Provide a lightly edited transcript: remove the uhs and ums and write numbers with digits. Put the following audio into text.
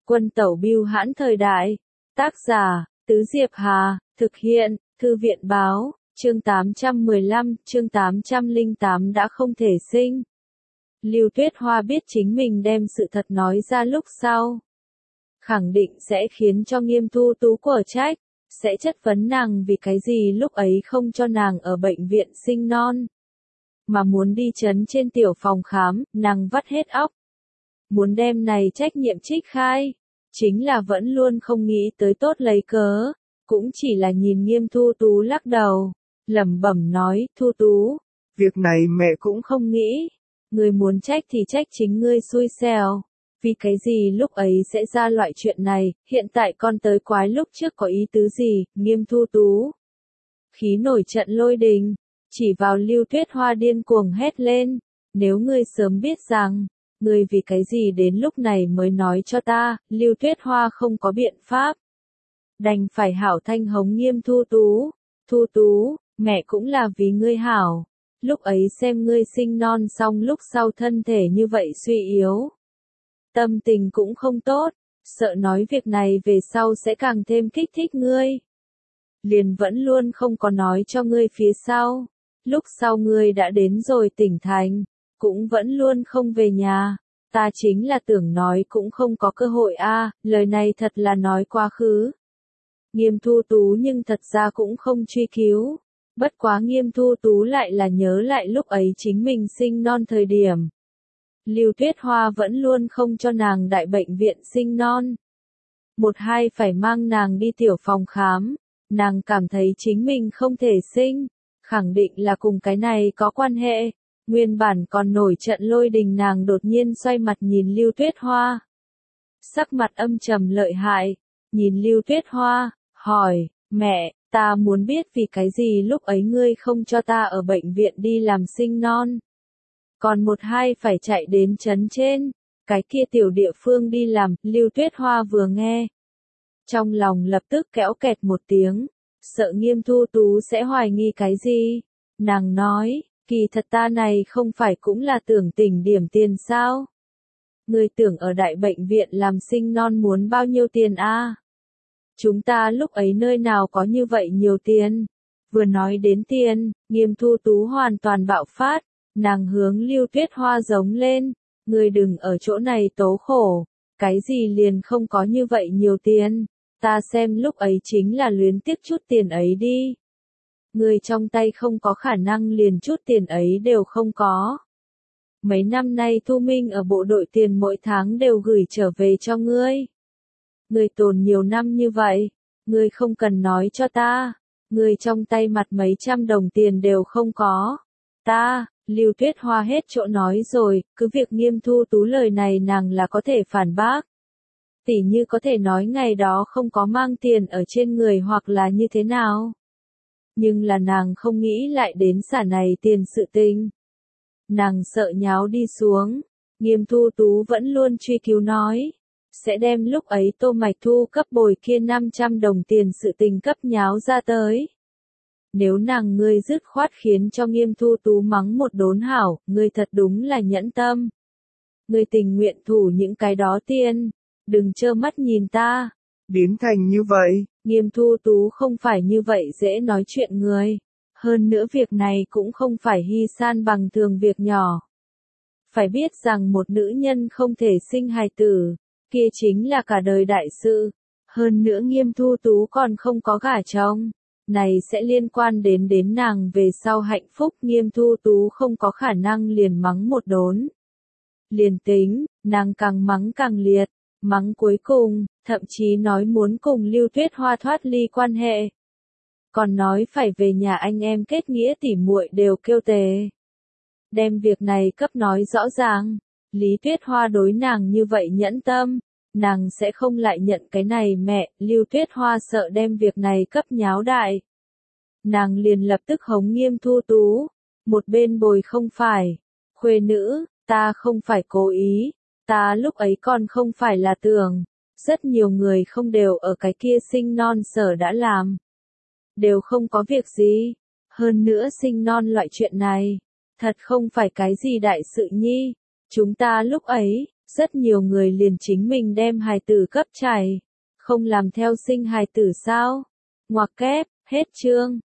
Quân tẩu bưu hãn thời đại. Tác giả, Tứ Diệp Hà, thực hiện, Thư viện báo, chương 815, chương 808 đã không thể sinh. Lưu Tuyết Hoa biết chính mình đem sự thật nói ra lúc sau. Khẳng định sẽ khiến cho Nghiêm Thu Tú quở trách, sẽ chất vấn nàng vì cái gì lúc ấy không cho nàng ở bệnh viện sinh non. Mà muốn đi chấn trên tiểu phòng khám, nàng vắt hết óc. Muốn đem này trách nhiệm trích khai, chính là vẫn luôn không nghĩ tới tốt lấy cớ, cũng chỉ là nhìn Nghiêm Thu Tú lắc đầu, lẩm bẩm nói, Thu Tú, việc này mẹ cũng không nghĩ, người muốn trách thì trách chính ngươi xui xẻo, vì cái gì lúc ấy sẽ ra loại chuyện này, hiện tại con tới quái lúc trước có ý tứ gì, Nghiêm Thu Tú. Khí nổi trận lôi đình, chỉ vào Lưu Tuyết Hoa điên cuồng hét lên, nếu ngươi sớm biết rằng, ngươi vì cái gì đến lúc này mới nói cho ta, Lưu Tuyết Hoa không có biện pháp. Đành phải hảo thanh hống Nghiêm Thu Tú, Thu Tú, mẹ cũng là vì ngươi hảo, lúc ấy xem ngươi sinh non xong lúc sau thân thể như vậy suy yếu. Tâm tình cũng không tốt, sợ nói việc này về sau sẽ càng thêm kích thích ngươi. Liền vẫn luôn không có nói cho ngươi phía sau, lúc sau ngươi đã đến rồi tỉnh thành, cũng vẫn luôn không về nhà, ta chính là tưởng nói cũng không có cơ hội a, lời này thật là nói quá khứ. Nghiêm Thu Tú nhưng thật ra cũng không truy cứu, bất quá Nghiêm Thu Tú lại là nhớ lại lúc ấy chính mình sinh non thời điểm. Lưu Tuyết Hoa vẫn luôn không cho nàng đại bệnh viện sinh non. Một hai phải mang nàng đi tiểu phòng khám, nàng cảm thấy chính mình không thể sinh, khẳng định là cùng cái này có quan hệ. Nguyên bản còn nổi trận lôi đình nàng đột nhiên xoay mặt nhìn Lưu Tuyết Hoa. Sắc mặt âm trầm lợi hại, nhìn Lưu Tuyết Hoa, hỏi, mẹ, ta muốn biết vì cái gì lúc ấy ngươi không cho ta ở bệnh viện đi làm sinh non. Còn một hai phải chạy đến trấn trên, cái kia tiểu địa phương đi làm, Lưu Tuyết Hoa vừa nghe. Trong lòng lập tức kéo kẹt một tiếng, sợ Nghiêm Thu Tú sẽ hoài nghi cái gì. Nàng nói, kỳ thật ta này không phải cũng là tưởng tỉnh điểm tiền sao? Người tưởng ở đại bệnh viện làm sinh non muốn bao nhiêu tiền a? Chúng ta lúc ấy nơi nào có như vậy nhiều tiền? Vừa nói đến tiền, Nghiêm Thu Tú hoàn toàn bạo phát, nàng hướng Lưu Tuyết Hoa giống lên, người đừng ở chỗ này tố khổ, cái gì liền không có như vậy nhiều tiền, ta xem lúc ấy chính là luyến tiếc chút tiền ấy đi. Người trong tay không có khả năng liền chút tiền ấy đều không có. Mấy năm nay Thu Minh ở bộ đội tiền mỗi tháng đều gửi trở về cho ngươi. Ngươi tồn nhiều năm như vậy, ngươi không cần nói cho ta, ngươi trong tay mặt mấy trăm đồng tiền đều không có. Ta, Lưu Tuyết Hoa hết chỗ nói rồi, cứ việc Nghiêm Thu Tú lời này nàng là có thể phản bác. Tỉ như có thể nói ngày đó không có mang tiền ở trên người hoặc là như thế nào. Nhưng là nàng không nghĩ lại đến xả này tiền sự tình. Nàng sợ nháo đi xuống, Nghiêm Thu Tú vẫn luôn truy cứu nói, sẽ đem lúc ấy Tô Mạch Thu cấp bồi kia 500 đồng tiền sự tình cấp nháo ra tới. Nếu nàng ngươi dứt khoát khiến cho Nghiêm Thu Tú mắng một đốn hảo, ngươi thật đúng là nhẫn tâm. Ngươi tình nguyện thủ những cái đó tiền, đừng trơ mắt nhìn ta. Biến thành như vậy. Nghiêm Thu Tú không phải như vậy dễ nói chuyện người. Hơn nữa việc này cũng không phải hy san bằng thường việc nhỏ. Phải biết rằng một nữ nhân không thể sinh hài tử, kia chính là cả đời đại sự. Hơn nữa Nghiêm Thu Tú còn không có gả chồng. Này sẽ liên quan đến nàng về sau hạnh phúc. Nghiêm Thu Tú không có khả năng liền mắng một đốn. Liền tính, nàng càng mắng càng liệt, mắng cuối cùng, thậm chí nói muốn cùng Lưu Tuyết Hoa thoát ly quan hệ. Còn nói phải về nhà anh em kết nghĩa tỉ muội đều kêu tề. Đem việc này cấp nói rõ ràng, Lý Tuyết Hoa đối nàng như vậy nhẫn tâm, nàng sẽ không lại nhận cái này mẹ, Lưu Tuyết Hoa sợ đem việc này cấp nháo đại. Nàng liền lập tức hống Nghiêm Thu Tú, một bên bồi không phải, khuê nữ, ta không phải cố ý, ta lúc ấy còn không phải là tưởng, rất nhiều người không đều ở cái kia sinh non sở đã làm. Đều không có việc gì, hơn nữa sinh non loại chuyện này, thật không phải cái gì đại sự nhi, chúng ta lúc ấy, Rất nhiều người liền chính mình đem hài tử cấp chảy, không làm theo sinh hài tử sao? Ngoặc kép, hết chương.